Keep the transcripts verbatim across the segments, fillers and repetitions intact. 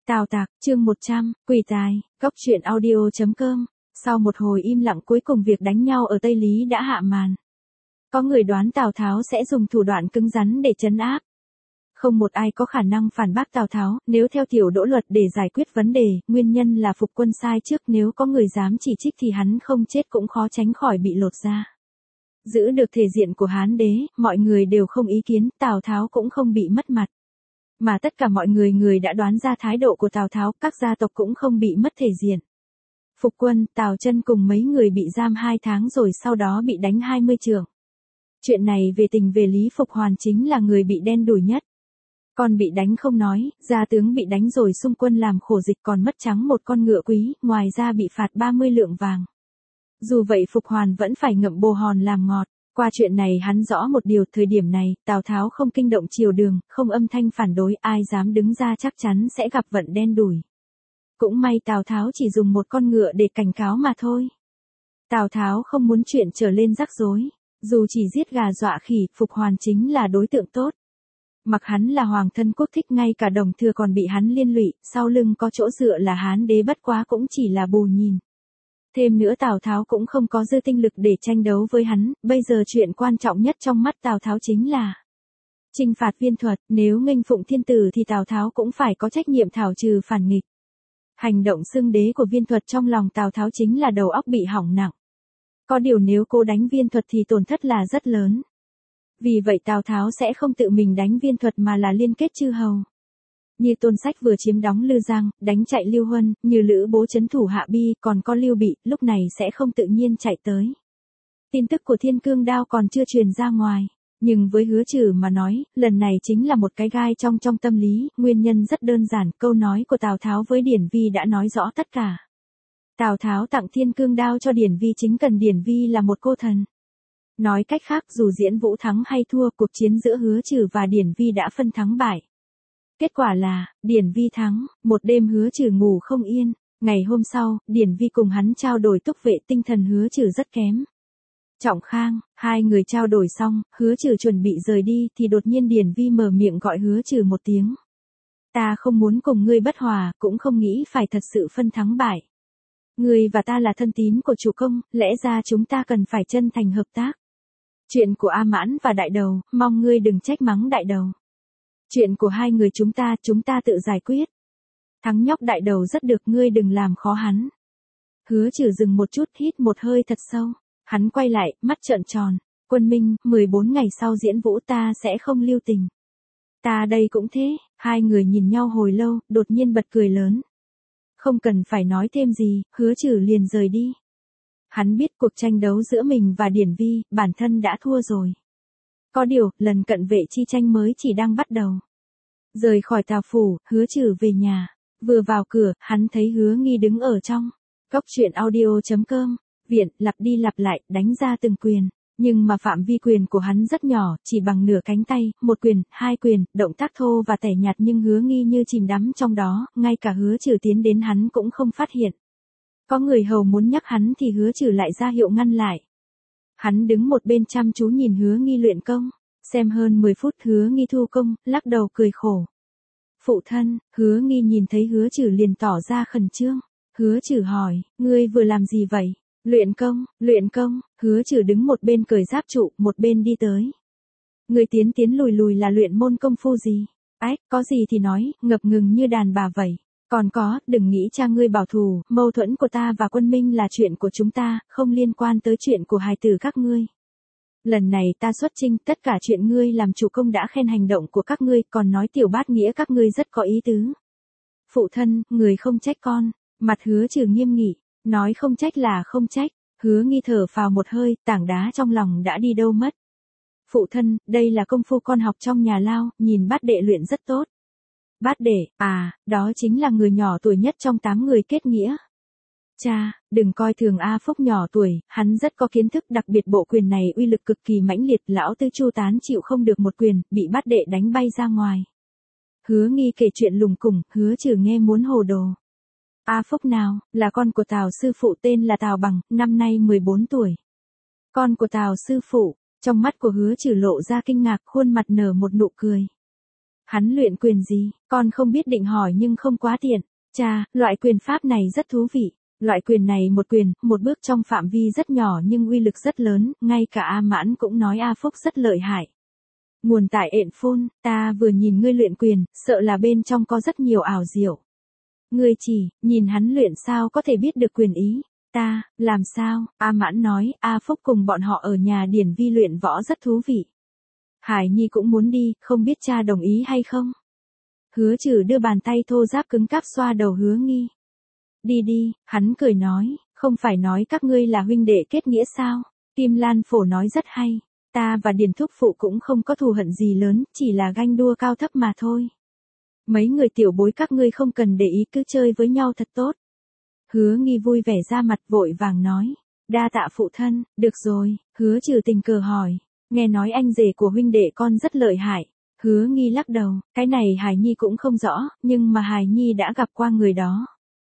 Tào Tạc, chương một trăm, quỷ tài, góc truyện audio chấm com. Sau một hồi im lặng cuối cùng việc đánh nhau ở Tây Lý đã hạ màn. Có người đoán Tào Tháo sẽ dùng thủ đoạn cứng rắn để trấn áp. Không một ai có khả năng phản bác Tào Tháo, nếu theo tiểu Đỗ luật để giải quyết vấn đề, nguyên nhân là Phục Quân sai trước, nếu có người dám chỉ trích thì hắn không chết cũng khó tránh khỏi bị lột da. Giữ được thể diện của Hán đế, mọi người đều không ý kiến, Tào Tháo cũng không bị mất mặt. Mà tất cả mọi người người đã đoán ra thái độ của Tào Tháo, các gia tộc cũng không bị mất thể diện. Phục Quân, Tào Chân cùng mấy người bị giam hai tháng rồi sau đó bị đánh hai mươi chưởng. Chuyện này về tình về lý Phục Hoàn chính là người bị đen đủi nhất. Còn bị đánh không nói, gia tướng bị đánh rồi xung quân làm khổ dịch còn mất trắng một con ngựa quý, ngoài ra bị phạt ba mươi lượng vàng. Dù vậy Phục Hoàn vẫn phải ngậm bồ hòn làm ngọt. Qua chuyện này hắn rõ một điều, thời điểm này, Tào Tháo không kinh động triều đường, không âm thanh phản đối, ai dám đứng ra chắc chắn sẽ gặp vận đen đủi. Cũng may Tào Tháo chỉ dùng một con ngựa để cảnh cáo mà thôi. Tào Tháo không muốn chuyện trở lên rắc rối. Dù chỉ giết gà dọa khỉ, Phục Hoàn chính là đối tượng tốt. Mặc hắn là hoàng thân quốc thích, ngay cả Đồng Thừa còn bị hắn liên lụy, sau lưng có chỗ dựa là Hán đế, bất quá cũng chỉ là bù nhìn. Thêm nữa Tào Tháo cũng không có dư tinh lực để tranh đấu với hắn, bây giờ chuyện quan trọng nhất trong mắt Tào Tháo chính là trừng phạt Viên Thuật, nếu nghênh phụng thiên tử thì Tào Tháo cũng phải có trách nhiệm thảo trừ phản nghịch. Hành động xưng đế của Viên Thuật trong lòng Tào Tháo chính là đầu óc bị hỏng nặng. Có điều nếu cô đánh Viên Thuật thì tổn thất là rất lớn. Vì vậy Tào Tháo sẽ không tự mình đánh Viên Thuật mà là liên kết chư hầu. Như Tôn Sách vừa chiếm đóng Lư Giang, đánh chạy Lưu Huân, như Lữ Bố trấn thủ Hạ Bi, còn có Lưu Bị, lúc này sẽ không tự nhiên chạy tới. Tin tức của Thiên Cương Đao còn chưa truyền ra ngoài, nhưng với Hứa Trừ mà nói, lần này chính là một cái gai trong trong tâm lý, nguyên nhân rất đơn giản, câu nói của Tào Tháo với Điển Vi đã nói rõ tất cả. Tào Tháo tặng Thiên Cương Đao cho Điển Vi chính cần Điển Vi là một cô thần. Nói cách khác, dù Diễn Vũ thắng hay thua, cuộc chiến giữa Hứa Trừ và Điển Vi đã phân thắng bại. Kết quả là, Điển Vi thắng, một đêm Hứa Trừ ngủ không yên, ngày hôm sau, Điển Vi cùng hắn trao đổi túc vệ, tinh thần Hứa Trừ rất kém. Trọng Khang, hai người trao đổi xong, Hứa Trừ chuẩn bị rời đi thì đột nhiên Điển Vi mở miệng gọi Hứa Trừ một tiếng. Ta không muốn cùng ngươi bất hòa, cũng không nghĩ phải thật sự phân thắng bại. Ngươi và ta là thân tín của chủ công, lẽ ra chúng ta cần phải chân thành hợp tác. Chuyện của A Mãn và Đại Đầu, mong ngươi đừng trách mắng Đại Đầu. Chuyện của hai người chúng ta, chúng ta tự giải quyết. Thắng nhóc Đại Đầu rất được, ngươi đừng làm khó hắn. Hứa Trừ dừng một chút, hít một hơi thật sâu. Hắn quay lại, mắt trợn tròn. Quân Minh, mười bốn ngày sau Diễn Vũ ta sẽ không lưu tình. Ta đây cũng thế. Hai người nhìn nhau hồi lâu, đột nhiên bật cười lớn. Không cần phải nói thêm gì, Hứa Trừ liền rời đi. Hắn biết cuộc tranh đấu giữa mình và Điển Vi, bản thân đã thua rồi. Có điều, lần cận vệ chi tranh mới chỉ đang bắt đầu. Rời khỏi Tào phủ, Hứa Trừ về nhà. Vừa vào cửa, hắn thấy Hứa Nghi đứng ở trong. Góc truyện audio chấm com. Viện, lặp đi lặp lại, đánh ra từng quyền. Nhưng mà phạm vi quyền của hắn rất nhỏ, chỉ bằng nửa cánh tay, một quyền, hai quyền, động tác thô và tẻ nhạt, nhưng Hứa Nghi như chìm đắm trong đó, ngay cả Hứa Trừ tiến đến hắn cũng không phát hiện. Có người hầu muốn nhắc hắn thì Hứa Trừ lại ra hiệu ngăn lại. Hắn đứng một bên chăm chú nhìn Hứa Nghi luyện công, xem hơn mười phút Hứa Nghi thu công, lắc đầu cười khổ. Phụ thân, Hứa Nghi nhìn thấy Hứa Trừ liền tỏ ra khẩn trương. Hứa Trừ hỏi, ngươi vừa làm gì vậy? Luyện công, luyện công, Hứa Trừ đứng một bên cởi giáp trụ, một bên đi tới. Ngươi tiến tiến lùi lùi là luyện môn công phu gì? Ách, có gì thì nói, ngập ngừng như đàn bà vậy. Còn có, đừng nghĩ cha ngươi bảo thù, mâu thuẫn của ta và Quân Minh là chuyện của chúng ta, không liên quan tới chuyện của hài tử các ngươi. Lần này ta xuất chinh, tất cả chuyện ngươi làm chủ công đã khen hành động của các ngươi, còn nói tiểu bát nghĩa các ngươi rất có ý tứ. Phụ thân, người không trách con, mặt Hứa Trừ nghiêm nghị, nói không trách là không trách, Hứa Nghi thở phào một hơi, tảng đá trong lòng đã đi đâu mất. Phụ thân, đây là công phu con học trong nhà lao, nhìn bát đệ luyện rất tốt. Bát đệ, à, đó chính là người nhỏ tuổi nhất trong tám người kết nghĩa. Cha, đừng coi thường A Phúc nhỏ tuổi, hắn rất có kiến thức, đặc biệt bộ quyền này uy lực cực kỳ mãnh liệt, lão tư Chu Tán chịu không được một quyền, bị bát đệ đánh bay ra ngoài. Hứa Nghi kể chuyện lùng củng, Hứa Trừ nghe muốn hồ đồ. A Phúc nào, là con của Tào sư phụ tên là Tào Bằng, năm nay mười bốn tuổi. Con của Tào sư phụ, trong mắt của Hứa Trừ lộ ra kinh ngạc, khuôn mặt nở một nụ cười. Hắn luyện quyền gì, con không biết định hỏi nhưng không quá tiện. Cha, loại quyền pháp này rất thú vị. Loại quyền này một quyền, một bước trong phạm vi rất nhỏ nhưng uy lực rất lớn, ngay cả A Mãn cũng nói A Phúc rất lợi hại. Nguồn tại ện phun, ta vừa nhìn ngươi luyện quyền, sợ là bên trong có rất nhiều ảo diệu. Ngươi chỉ, nhìn hắn luyện sao có thể biết được quyền ý. Ta, làm sao, A Mãn nói, A Phúc cùng bọn họ ở nhà Điển Vi luyện võ rất thú vị. Hải Nhi cũng muốn đi, không biết cha đồng ý hay không. Hứa Trừ đưa bàn tay thô ráp cứng cáp xoa đầu Hứa Nghi. Đi đi, hắn cười nói, không phải nói các ngươi là huynh đệ kết nghĩa sao? Kim Lan Phổ nói rất hay, ta và Điền thúc phụ cũng không có thù hận gì lớn, chỉ là ganh đua cao thấp mà thôi. Mấy người tiểu bối các ngươi không cần để ý, cứ chơi với nhau thật tốt. Hứa Nghi vui vẻ ra mặt vội vàng nói, đa tạ phụ thân, được rồi. Hứa Trừ tình cờ hỏi, nghe nói anh rể của huynh đệ con rất lợi hại. Hứa Nghi lắc đầu, cái này Hải Nhi cũng không rõ, nhưng mà Hải Nhi đã gặp qua người đó.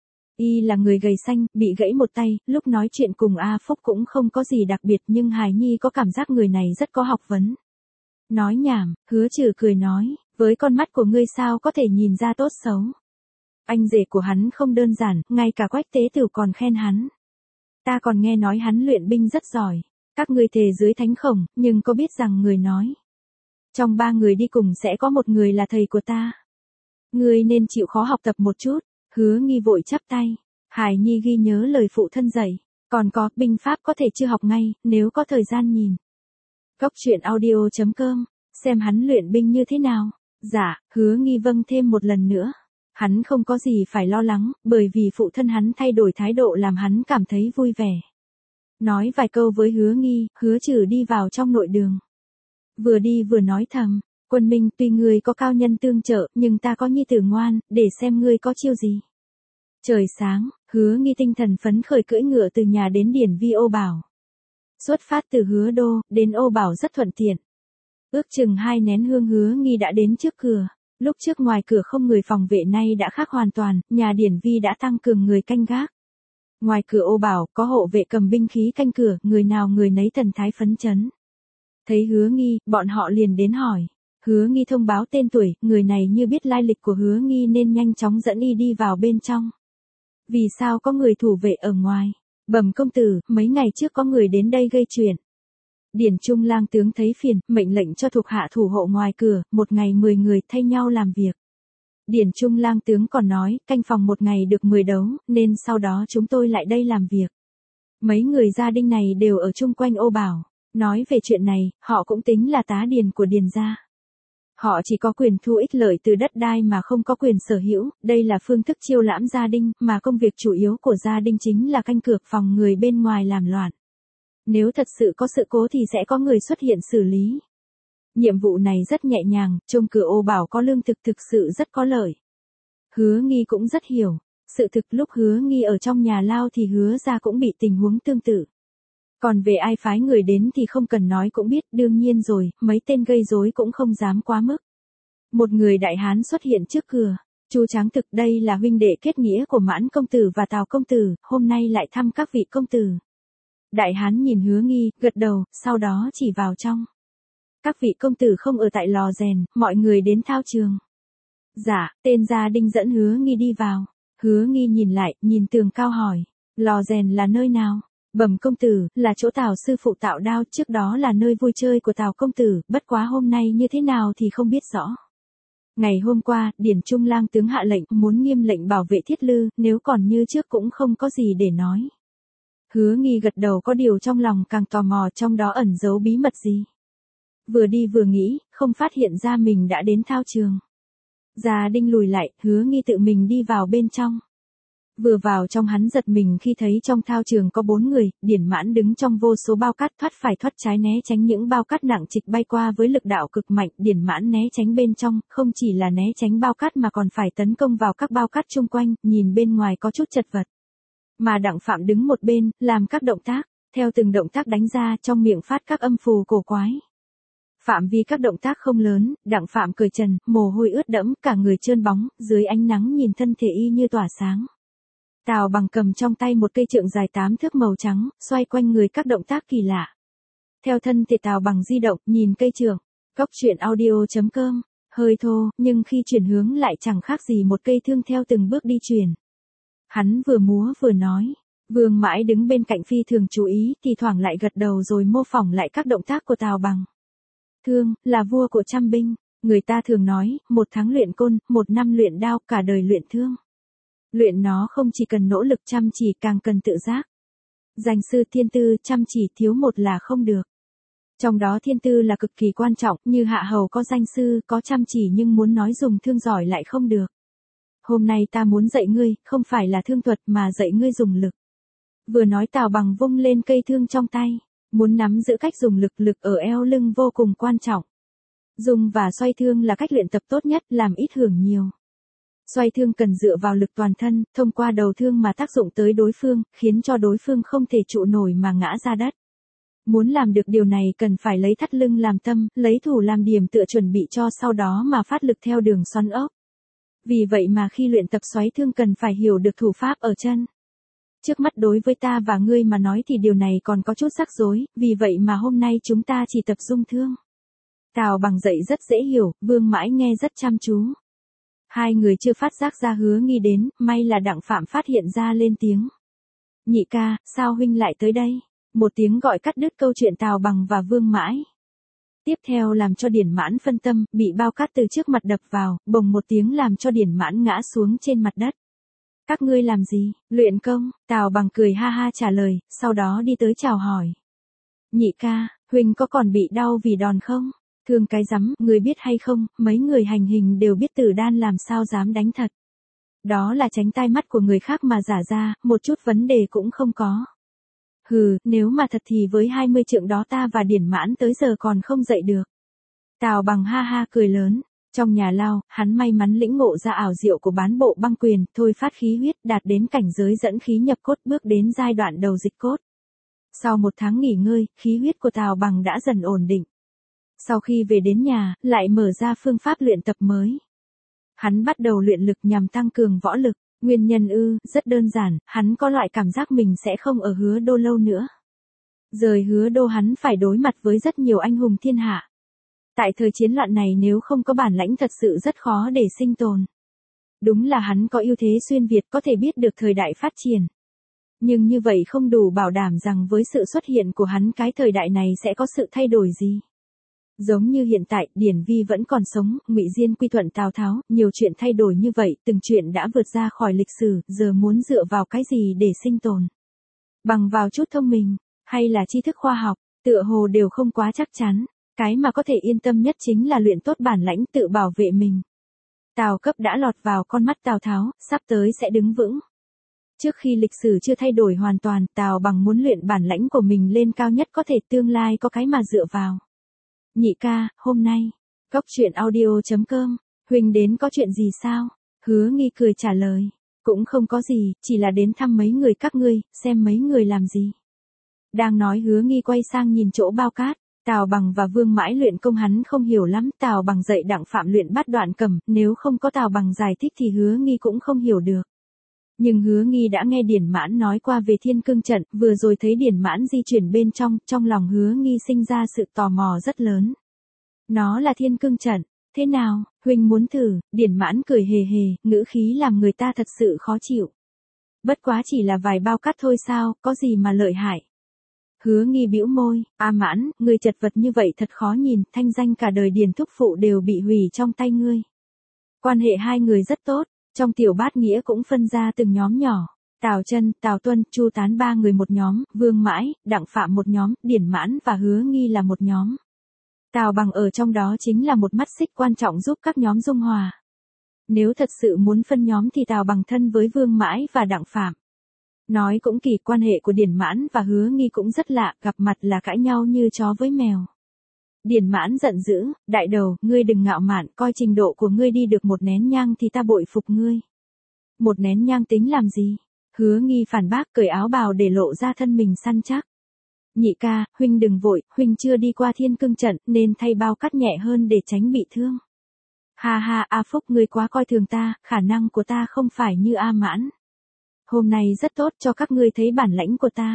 Y là người gầy xanh, bị gãy một tay, lúc nói chuyện cùng A Phúc cũng không có gì đặc biệt nhưng Hải Nhi có cảm giác người này rất có học vấn. Nói nhảm, Hứa Trừ cười nói, với con mắt của ngươi sao có thể nhìn ra tốt xấu. Anh rể của hắn không đơn giản, ngay cả Quách Tế Tửu còn khen hắn. Ta còn nghe nói hắn luyện binh rất giỏi. Các ngươi thề dưới thánh khổng, nhưng có biết rằng người nói. Trong ba người đi cùng sẽ có một người là thầy của ta. Ngươi nên chịu khó học tập một chút. Hứa Nghi vội chắp tay. Hải Nhi ghi nhớ lời phụ thân dạy. Còn có, binh pháp có thể chưa học ngay, nếu có thời gian nhìn. Cốc truyện audio chấm com, xem hắn luyện binh như thế nào. Dạ, Hứa Nghi vâng thêm một lần nữa. Hắn không có gì phải lo lắng, bởi vì phụ thân hắn thay đổi thái độ làm hắn cảm thấy vui vẻ. Nói vài câu với Hứa Nghi, Hứa Trừ đi vào trong nội đường. Vừa đi vừa nói thầm, Quân Minh tuy ngươi có cao nhân tương trợ, nhưng ta có nhi tử ngoan, để xem ngươi có chiêu gì. Trời sáng, Hứa Nghi tinh thần phấn khởi cưỡi ngựa từ nhà đến Điển Vi Ô Bảo. Xuất phát từ Hứa Đô, đến Ô Bảo rất thuận tiện. Ước chừng hai nén hương Hứa Nghi đã đến trước cửa. Lúc trước ngoài cửa không người phòng vệ nay đã khác hoàn toàn, nhà Điển Vi đã tăng cường người canh gác. Ngoài cửa Ô Bảo, có hộ vệ cầm binh khí canh cửa, người nào người nấy thần thái phấn chấn. Thấy Hứa Nghi, bọn họ liền đến hỏi. Hứa Nghi thông báo tên tuổi, người này như biết lai lịch của Hứa Nghi nên nhanh chóng dẫn y đi vào bên trong. Vì sao có người thủ vệ ở ngoài? Bẩm công tử, mấy ngày trước có người đến đây gây chuyện. Điển Trung lang tướng thấy phiền, mệnh lệnh cho thuộc hạ thủ hộ ngoài cửa, một ngày mười người thay nhau làm việc. Điển Trung lang tướng còn nói, canh phòng một ngày được mười đấu, nên sau đó chúng tôi lại đây làm việc. Mấy người gia đình này đều ở chung quanh Ô Bảo. Nói về chuyện này, họ cũng tính là tá điền của Điền gia. Họ chỉ có quyền thu ích lợi từ đất đai mà không có quyền sở hữu, đây là phương thức chiêu lãm gia đình, mà công việc chủ yếu của gia đình chính là canh cửa phòng người bên ngoài làm loạn. Nếu thật sự có sự cố thì sẽ có người xuất hiện xử lý. Nhiệm vụ này rất nhẹ nhàng, trông cửa Ô Bảo có lương thực thực sự rất có lợi. Hứa Nghi cũng rất hiểu. Sự thực lúc Hứa Nghi ở trong nhà lao thì Hứa gia cũng bị tình huống tương tự. Còn về ai phái người đến thì không cần nói cũng biết, đương nhiên rồi, mấy tên gây rối cũng không dám quá mức. Một người đại hán xuất hiện trước cửa. Chu Tráng Thực, đây là huynh đệ kết nghĩa của Mãn công tử và Tào công tử, hôm nay lại thăm các vị công tử. Đại hán nhìn Hứa Nghi, gật đầu, sau đó chỉ vào trong. Các vị công tử không ở tại lò rèn, mọi người đến thao trường. Dạ, tên gia đình dẫn Hứa Nghi đi vào. Hứa Nghi nhìn lại, nhìn tường cao hỏi, lò rèn là nơi nào? Bẩm công tử, là chỗ Tào sư phụ tạo đao, trước đó là nơi vui chơi của Tào công tử, bất quá hôm nay như thế nào thì không biết rõ. Ngày hôm qua, Điển Trung lang tướng hạ lệnh muốn nghiêm lệnh bảo vệ Thiết Lư, nếu còn như trước cũng không có gì để nói. Hứa Nghi gật đầu, có điều trong lòng càng tò mò, trong đó ẩn giấu bí mật gì. Vừa đi vừa nghĩ, không phát hiện ra mình đã đến thao trường. Gia Đinh lùi lại, Hứa Nghi tự mình đi vào bên trong. Vừa vào trong hắn giật mình khi thấy trong thao trường có bốn người, Điển Mãn đứng trong vô số bao cát thoát phải thoát trái né tránh những bao cát nặng trịch bay qua với lực đạo cực mạnh, Điển Mãn né tránh bên trong, không chỉ là né tránh bao cát mà còn phải tấn công vào các bao cát chung quanh, nhìn bên ngoài có chút chật vật. Mà Đặng Phạm đứng một bên, làm các động tác, theo từng động tác đánh ra trong miệng phát các âm phù cổ quái. Phạm vi các động tác không lớn, Đặng Phạm cởi trần, mồ hôi ướt đẫm, cả người trơn bóng, dưới ánh nắng nhìn thân thể y như tỏa sáng. Tào Bằng cầm trong tay một cây trượng dài tám thước màu trắng, xoay quanh người các động tác kỳ lạ. Theo thân thể Tào Bằng di động, nhìn cây trượng. Cốc truyện audio chấm com Hơi thô, nhưng khi chuyển hướng lại chẳng khác gì một cây thương theo từng bước đi chuyển. Hắn vừa múa vừa nói. Vương Mãi đứng bên cạnh phi thường chú ý, thì thoảng lại gật đầu rồi mô phỏng lại các động tác của Tào Bằng. Thương, là vua của trăm binh. Người ta thường nói, một tháng luyện côn, một năm luyện đao, cả đời luyện thương. Luyện nó không chỉ cần nỗ lực chăm chỉ, càng cần tự giác. Danh sư thiên tư, chăm chỉ thiếu một là không được. Trong đó thiên tư là cực kỳ quan trọng, như Hạ Hầu có danh sư, có chăm chỉ nhưng muốn nói dùng thương giỏi lại không được. Hôm nay ta muốn dạy ngươi, không phải là thương thuật mà dạy ngươi dùng lực. Vừa nói Tào Bằng vung lên cây thương trong tay, muốn nắm giữ cách dùng lực, lực ở eo lưng vô cùng quan trọng. Dùng và xoay thương là cách luyện tập tốt nhất, làm ít hưởng nhiều. Xoay thương cần dựa vào lực toàn thân, thông qua đầu thương mà tác dụng tới đối phương, khiến cho đối phương không thể trụ nổi mà ngã ra đất. Muốn làm được điều này cần phải lấy thắt lưng làm tâm, lấy thủ làm điểm tựa chuẩn bị cho sau đó mà phát lực theo đường xoắn ốc. Vì vậy mà khi luyện tập xoáy thương cần phải hiểu được thủ pháp ở chân. Trước mắt đối với ta và ngươi mà nói thì điều này còn có chút rắc rối, vì vậy mà hôm nay chúng ta chỉ tập dung thương. Tào Bằng dạy rất dễ hiểu, Vương Mãi nghe rất chăm chú. Hai người chưa phát giác ra Hứa Nghi đến, may là Đặng Phạm phát hiện ra lên tiếng. Nhị ca, sao huynh lại tới đây? Một tiếng gọi cắt đứt câu chuyện Tào Bằng và Vương Mãi. Tiếp theo làm cho Điển Mãn phân tâm, bị bao cát từ trước mặt đập vào, bồng một tiếng làm cho Điển Mãn ngã xuống trên mặt đất. Các ngươi làm gì? Luyện công, Tào Bằng cười ha ha trả lời, sau đó đi tới chào hỏi. Nhị ca, huynh có còn bị đau vì đòn không? Thương cái rắm, người biết hay không, mấy người hành hình đều biết Tử Đan làm sao dám đánh thật. Đó là tránh tai mắt của người khác mà giả ra, một chút vấn đề cũng không có. Hừ, nếu mà thật thì với hai mươi trượng đó ta và Điển Mãn tới giờ còn không dậy được. Tào Bằng ha ha cười lớn. Trong nhà lao, hắn may mắn lĩnh ngộ ra ảo diệu của bán bộ băng quyền, thôi phát khí huyết, đạt đến cảnh giới dẫn khí nhập cốt, bước đến giai đoạn đầu dịch cốt. Sau một tháng nghỉ ngơi, khí huyết của Tào Bằng đã dần ổn định. Sau khi về đến nhà, lại mở ra phương pháp luyện tập mới. Hắn bắt đầu luyện lực nhằm tăng cường võ lực. Nguyên nhân ư, rất đơn giản, hắn có loại cảm giác mình sẽ không ở Hứa Đô lâu nữa. Rời Hứa Đô hắn phải đối mặt với rất nhiều anh hùng thiên hạ. Tại thời chiến loạn này nếu không có bản lãnh thật sự rất khó để sinh tồn. Đúng là hắn có ưu thế xuyên Việt, có thể biết được thời đại phát triển. Nhưng như vậy không đủ bảo đảm rằng với sự xuất hiện của hắn cái thời đại này sẽ có sự thay đổi gì. Giống như hiện tại, Điển Vi vẫn còn sống, Ngụy Diên quy thuận Tào Tháo, nhiều chuyện thay đổi như vậy, từng chuyện đã vượt ra khỏi lịch sử, giờ muốn dựa vào cái gì để sinh tồn? Bằng vào chút thông minh, hay là tri thức khoa học, tựa hồ đều không quá chắc chắn. Cái mà có thể yên tâm nhất chính là luyện tốt bản lãnh tự bảo vệ mình. Tào Cấp đã lọt vào con mắt Tào Tháo, sắp tới sẽ đứng vững. Trước khi lịch sử chưa thay đổi hoàn toàn, Tào Bằng muốn luyện bản lãnh của mình lên cao nhất có thể, tương lai có cái mà dựa vào. Nhị ca, hôm nay, góc truyện audio chấm com, huynh đến có chuyện gì sao? Hứa Nghi cười trả lời, cũng không có gì, chỉ là đến thăm mấy người các ngươi, xem mấy người làm gì. Đang nói Hứa Nghi quay sang nhìn chỗ bao cát. Tào Bằng và Vương Mãi luyện công hắn không hiểu lắm, Tào Bằng dạy Đặng Phạm luyện bát đoạn cầm, nếu không có Tào Bằng giải thích thì Hứa Nghi cũng không hiểu được. Nhưng Hứa Nghi đã nghe Điển Mãn nói qua về Thiên Cương trận, vừa rồi thấy Điển Mãn di chuyển bên trong, trong lòng Hứa Nghi sinh ra sự tò mò rất lớn. Nó là Thiên Cương trận, thế nào, huynh muốn thử? Điển Mãn cười hề hề, ngữ khí làm người ta thật sự khó chịu. Bất quá chỉ là vài bao cát thôi sao, có gì mà lợi hại. Hứa Nghi bĩu môi, A Mãn, người chật vật như vậy thật khó nhìn, thanh danh cả đời Điền thúc phụ đều bị hủy trong tay ngươi. Quan hệ hai người rất tốt, trong tiểu bát nghĩa cũng phân ra từng nhóm nhỏ. Tào Chân, Tào Tuân, Chu Tán ba người một nhóm, Vương Mãi, Đặng Phạm một nhóm, Điển Mãn và Hứa Nghi là một nhóm. Tào Bằng ở trong đó chính là một mắt xích quan trọng giúp các nhóm dung hòa. Nếu thật sự muốn phân nhóm thì Tào Bằng thân với Vương Mãi và Đặng Phạm. Nói cũng kỳ, quan hệ của Điển Mãn và Hứa Nghi cũng rất lạ, gặp mặt là cãi nhau như chó với mèo. Điển Mãn giận dữ, đại đầu, ngươi đừng ngạo mạn, coi trình độ của ngươi đi được một nén nhang thì ta bội phục ngươi. Một nén nhang tính làm gì? Hứa Nghi phản bác, cởi áo bào để lộ ra thân mình săn chắc. Nhị ca, huynh đừng vội, huynh chưa đi qua Thiên Cương trận, nên thay bao cát nhẹ hơn để tránh bị thương. Ha ha, A Phúc, ngươi quá coi thường ta, khả năng của ta không phải như A Mãn. Hôm nay rất tốt cho các ngươi thấy bản lãnh của ta.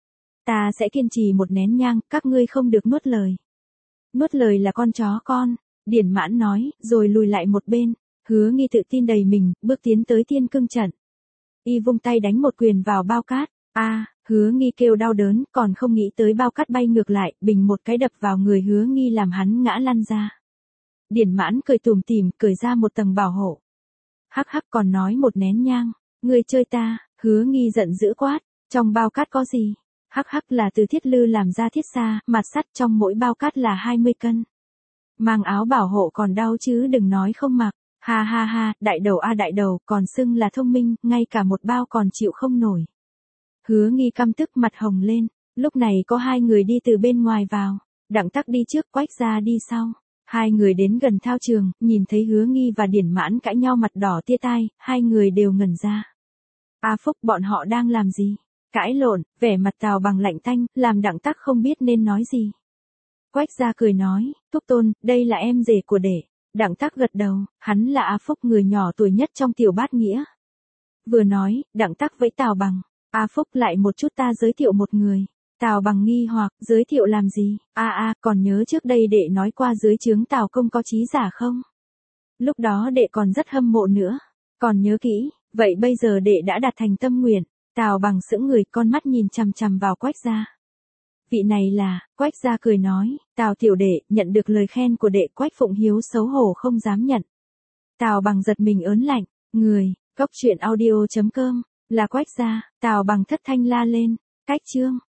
Ta sẽ kiên trì một nén nhang, các ngươi không được nuốt lời. Nuốt lời là con chó con. Điển Mãn nói, rồi lùi lại một bên. Hứa Nghi tự tin đầy mình, bước tiến tới thiên cương trận. Y vung tay đánh một quyền vào bao cát. A, Hứa Nghi kêu đau đớn, còn không nghĩ tới bao cát bay ngược lại, bình một cái đập vào người Hứa Nghi làm hắn ngã lăn ra. Điển Mãn cười tủm tỉm, cởi ra một tầng bảo hộ. Hắc hắc, còn nói một nén nhang, ngươi chơi ta. Hứa Nghi giận dữ quát, trong bao cát có gì? Hắc hắc, là từ thiết lư làm ra thiết xa, mặt sắt, trong mỗi bao cát là hai mươi cân. Mang áo bảo hộ còn đau chứ đừng nói không mặc. Ha ha ha, đại đầu a đại đầu, còn xưng là thông minh, ngay cả một bao còn chịu không nổi. Hứa Nghi căm tức mặt hồng lên. Lúc này có hai người đi từ bên ngoài vào. Đặng Tắc đi trước, Quách Gia đi sau. Hai người đến gần thao trường, nhìn thấy Hứa Nghi và Điển Mãn cãi nhau mặt đỏ tia tai, hai người đều ngẩn ra. A Phúc, bọn họ đang làm gì? Cãi lộn. Vẻ mặt Tào Bằng lạnh tanh, làm Đặng Tắc không biết nên nói gì. Quách Gia cười nói, Thúc Tôn, đây là em rể của đệ. Đặng Tắc gật đầu, hắn là A Phúc, người nhỏ tuổi nhất trong tiểu bát nghĩa. Vừa nói, Đặng Tắc với Tào Bằng, A Phúc, lại một chút ta giới thiệu một người. Tào Bằng nghi hoặc, giới thiệu làm gì? A a, còn nhớ trước đây đệ nói qua dưới trướng Tào công có trí giả không? Lúc đó đệ còn rất hâm mộ nữa. Còn nhớ kỹ, vậy bây giờ đệ đã đạt thành tâm nguyện. Tào Bằng sững người, con mắt nhìn chằm chằm vào Quách Gia. Vị này là, Quách Gia cười nói, Tào tiểu đệ, nhận được lời khen của đệ. Quách Phụng Hiếu xấu hổ không dám nhận. Tào Bằng giật mình ớn lạnh, người, cốc truyện audio chấm com, là Quách Gia. Tào Bằng thất thanh la lên, cách chương.